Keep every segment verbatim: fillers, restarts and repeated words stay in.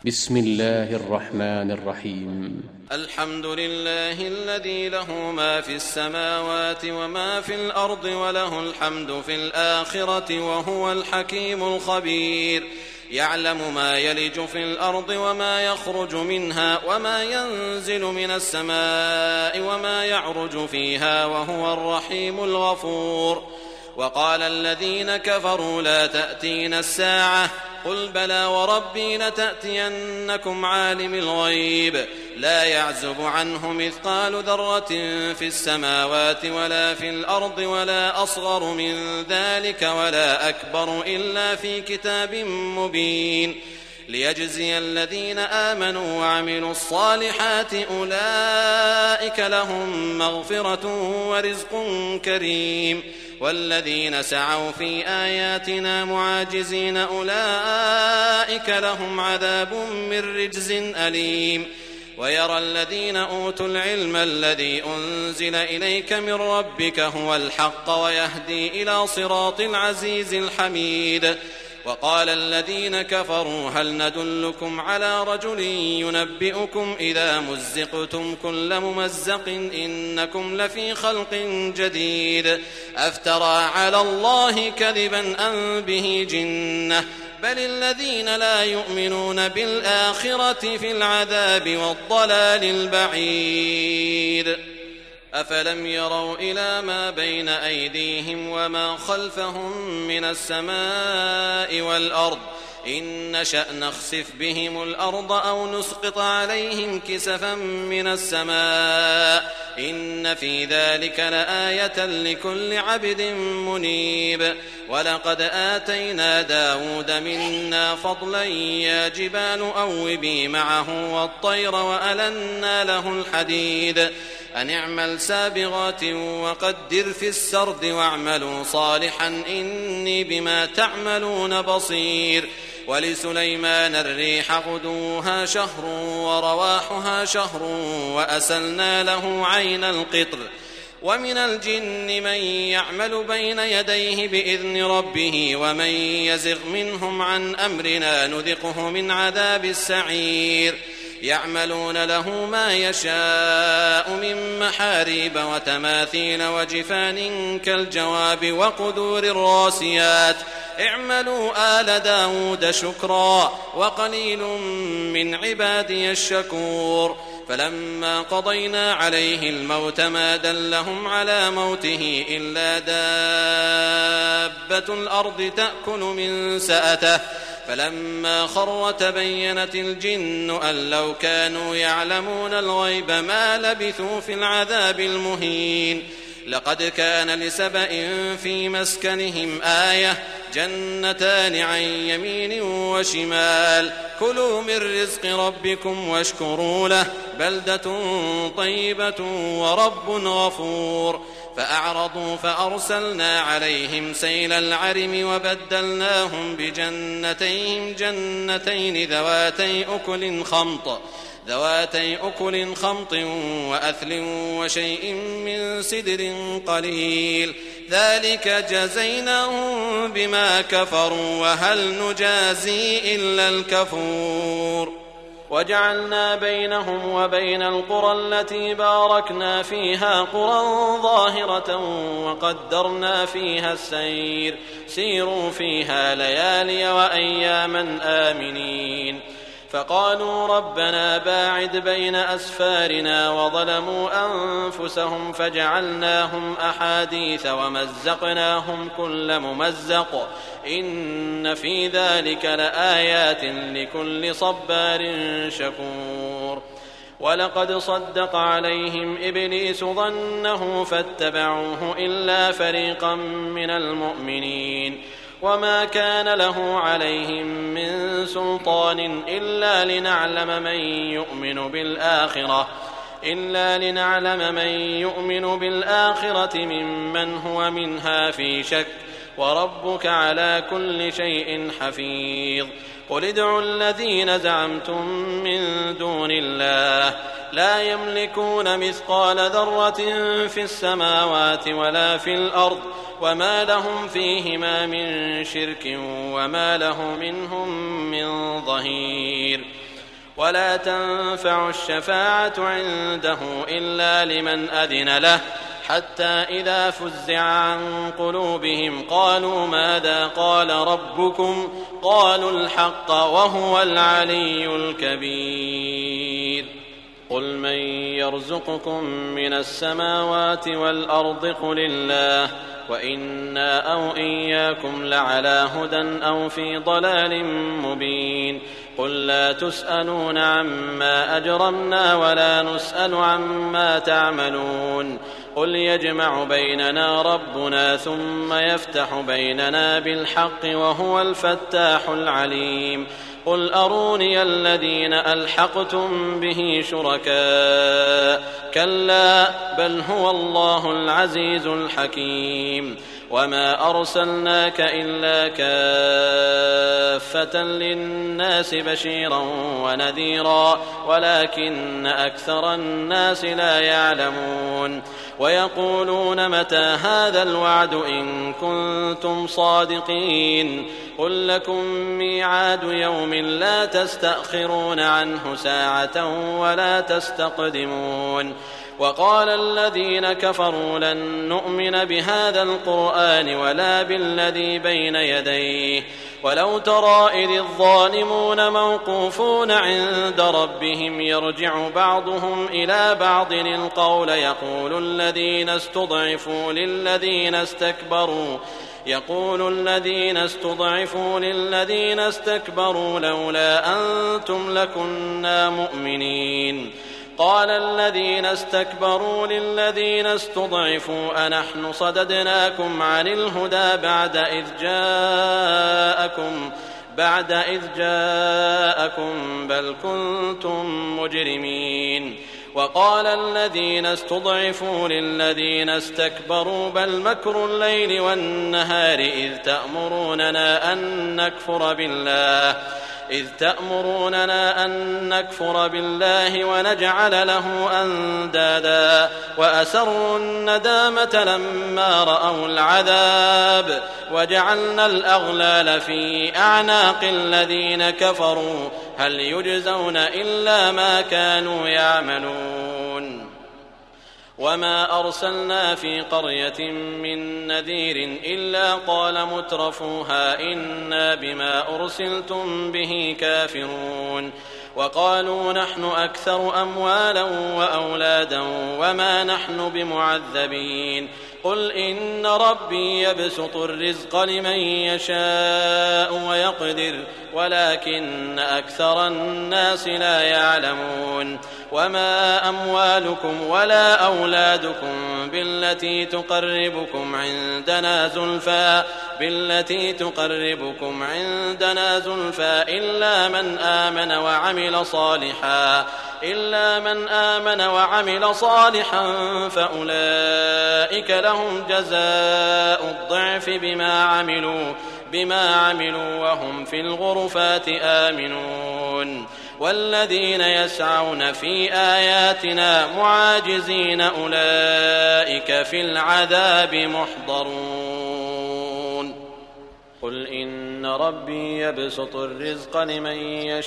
بسم الله الرحمن الرحيم. الحمد لله الذي له ما في السماوات وما في الأرض وله الحمد في الآخرة وهو الحكيم الخبير. يعلم ما يلج في الأرض وما يخرج منها وما ينزل من السماء وما يعرج فيها وهو الرحيم الغفور. وقال الذين كفروا لا تأتينا الساعة قل بلى وربي لتأتينكم عالم الغيب لا يعزب عنه مثقال ذرة في السماوات ولا في الأرض ولا أصغر من ذلك ولا أكبر إلا في كتاب مبين ليجزي الذين آمنوا وعملوا الصالحات أولئك لهم مغفرة ورزق كريم والذين سعوا في آياتنا معاجزين أولئك لهم عذاب من رجز أليم. ويرى الذين أوتوا العلم الذي أنزل إليك من ربك هو الحق ويهدي إلى صراط العزيز الحميد. وقال الذين كفروا هل ندلكم على رجل ينبئكم إذا مزقتم كل ممزق إنكم لفي خلق جديد أفترى على الله كذبا أم به جنة بل الذين لا يؤمنون بالآخرة في العذاب والضلال البعيد. أفلم يروا إلى ما بين أيديهم وما خلفهم من السماء والأرض إن نشأ نخسف بهم الأرض أو نسقط عليهم كسفا من السماء إن في ذلك لآية لكل عبد منيب. ولقد آتينا داود منا فضلا يا جبال أوبي معه والطير وألنا له الحديد أن اعمل سابغات وقدر في السرد واعملوا صالحا إني بما تعملون بصير. ولسليمان الريح غدوها شهر ورواحها شهر وأسلنا له عين القطر. ومن الجن من يعمل بين يديه بإذن ربه ومن يزغ منهم عن أمرنا نذقه من عذاب السعير. يعملون له ما يشاء من محاريب وتماثيل وجفان كالجواب وقدور الراسيات اعملوا آل داود شكرا وقليل من عبادي الشكور. فلما قضينا عليه الموت ما دلهم على موته إلا دابة الأرض تأكل من سأته فلما خر تبينت الجن أن لو كانوا يعلمون الغيب ما لبثوا في العذاب المهين. لقد كان لسبأ في مسكنهم آية جنتان عن يمين وشمال كلوا من رزق ربكم واشكروا له بلدة طيبة ورب غفور. فأعرضوا فأرسلنا عليهم سيل العرم وبدلناهم بجنتيهم جنتين ذواتي أكل خمط ذواتي أكل خمط وأثل وشيء من سدر قليل ذلك جزيناهم بما كفروا وهل نجازي إلا الكفور. وجعلنا بينهم وبين القرى التي باركنا فيها قرى ظاهرة وقدرنا فيها السير سيروا فيها ليالي وأياما آمنين. فقالوا ربنا باعد بين أسفارنا وظلموا أنفسهم فجعلناهم أحاديث ومزقناهم كل ممزق إن في ذلك لآيات لكل صبار شكور. ولقد صدق عليهم إبليس ظنه فاتبعوه إلا فريقا من المؤمنين وما كان له عليهم من سلطان إلا لنعلم من يؤمن بالآخرة إلا لنعلم من يؤمن بالآخرة ممن هو منها في شك وربك على كل شيء حفيظ. قل ادعوا الذين زعمتم من دون الله لا يملكون مثقال ذرة في السماوات ولا في الأرض وما لهم فيهما من شرك وما له منهم من ظهير. ولا تنفع الشفاعة عنده إلا لمن أذن له حتى إذا فزع عن قلوبهم قالوا ماذا قال ربكم قالوا الحق وهو العلي الكبير قل من يرزقكم من السماوات والأرض قل الله وإنا أو إياكم لعلى هدى أو في ضلال مبين قل لا تسألون عما أجرمنا ولا نسأل عما تعملون قل يجمع بيننا ربنا ثم يفتح بيننا بالحق وهو الفتاح العليم قل أروني الذين ألحقتم به شركاء كلا بل هو الله العزيز الحكيم وما أرسلناك إلا كافة للناس بشيرا ونذيرا ولكن أكثر الناس لا يعلمون ويقولون متى هذا الوعد إن كنتم صادقين قل لكم ميعاد يوم لا تستأخرون عنه ساعة ولا تستقدمون وقال الذين كفروا لن نؤمن بهذا القرآن ولا بالذي بين يديه ولو ترى إذ الظالمون موقوفون عند ربهم يرجع بعضهم إلى بعض القول يقول الذين استضعفوا للذين استكبروا يقول الذين استضعفوا للذين استكبروا لولا أنتم لكنا مؤمنين قال الذين استكبروا للذين استضعفوا أنحن صددناكم عن الهدى بعد إذ جاءكم بعد إذ جاءكم بل كنتم مجرمين وقال الذين استضعفوا للذين استكبروا بل مكر الليل والنهار إذ تأمروننا أن نكفر بالله إذ تأمروننا أن نكفر بالله ونجعل له أندادا وأسروا الندامة لما رأوا العذاب وجعلنا الأغلال في أعناق الذين كفروا هل يجزون إلا ما كانوا يعملون وما أرسلنا في قرية من نذير إلا قال مترفوها إنا بما أرسلتم به كافرون وقالوا نحن أكثر أموالا وأولادا وما نحن بمعذبين قل إن ربي يبسط الرزق لمن يشاء ويقدر ولكن أكثر الناس لا يعلمون وما أموالكم ولا أولادكم بالتي تقربكم عندنا زلفى بالتي تقربكم عندنا زلفى إلا من آمن وعمل صالحا إلا من آمن وعمل صالحا فأولئك لهم جزاء الضعف بما عملوا بما عملوا وهم في الغرفات آمنون والذين يسعون في آياتنا معاجزين أولئك في العذاب محضرون قل إن ربي يبسط الرزق لمن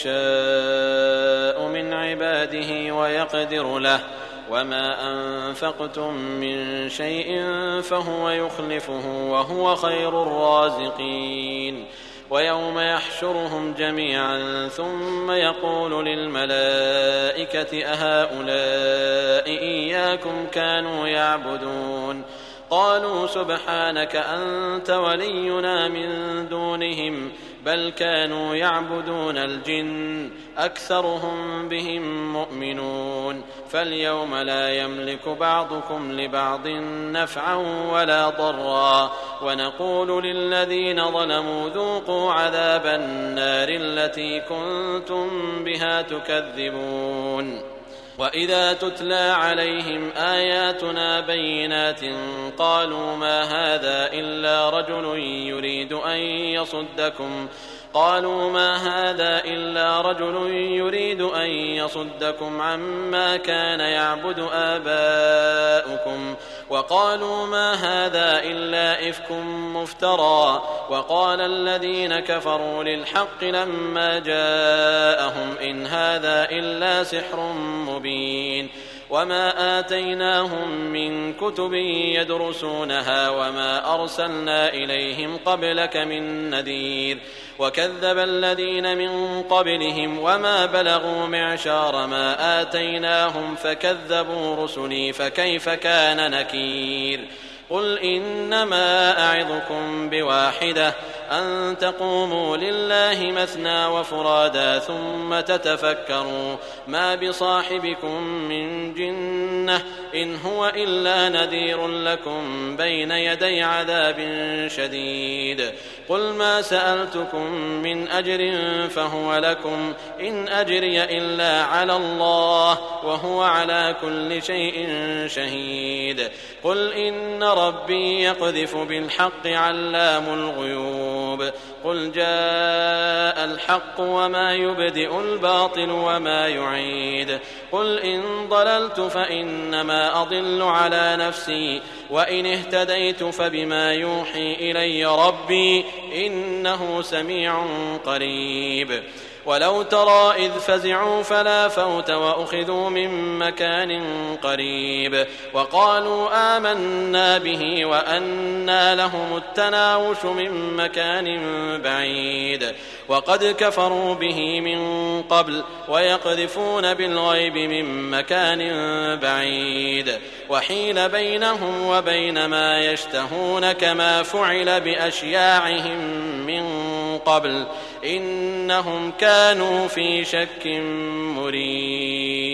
يشاء من عباده ويقدر له وما أنفقتم من شيء فهو يخلفه وهو خير الرازقين ويوم يحشرهم جميعا ثم يقول للملائكة أهؤلاء إياكم كانوا يعبدون قالوا سبحانك أنت ولينا من دونهم بل كانوا يعبدون الجن أكثرهم بهم مؤمنون فاليوم لا يملك بعضكم لبعض نفعا ولا ضرا ونقول للذين ظلموا ذوقوا عذاب النار التي كنتم بها تكذبون وإذا تتلى عليهم آياتنا بينات قالوا ما هذا إلا رجل يريد أن يصدكم قالوا ما هذا إلا رجل يريد أن يصدكم عما كان يعبد آباؤكم وقالوا ما هذا إلا إفك مفترى وقال الذين كفروا للحق لما جاءهم إن هذا إلا سحر مبين وما آتيناهم من كتب يدرسونها وما أرسلنا إليهم قبلك من نذير وكذب الذين من قبلهم وما بلغوا معشار ما آتيناهم فكذبوا رسلي فكيف كان نكير قل إنما أعظكم بواحدة أن تقوموا لله مثنى وفرادا ثم تتفكروا ما بصاحبكم من جنة إن هو إلا نذير لكم بين يدي عذاب شديد قل ما سألتكم من أجر فهو لكم إن أجري إلا على الله وهو على كل شيء شهيد قل إن ربي يقذف بالحق علام الغيوب قل جاء الحق وما يبدئ الباطل وما يعيد قل إن ضللت فإنما أضل على نفسي وإن اهتديت فبما يوحي إلي ربي إنه سميع قريب ولو ترى إذ فزعوا فلا فوت وأخذوا من مكان قريب وقالوا آمنا به وأنى لهم التناوش من مكان بعيد وقد كفروا به من قبل ويقذفون بالغيب من مكان بعيد وحيل بينهم وبين ما يشتهون كما فعل بأشياعهم من قبل إنهم كانوا في شك مريب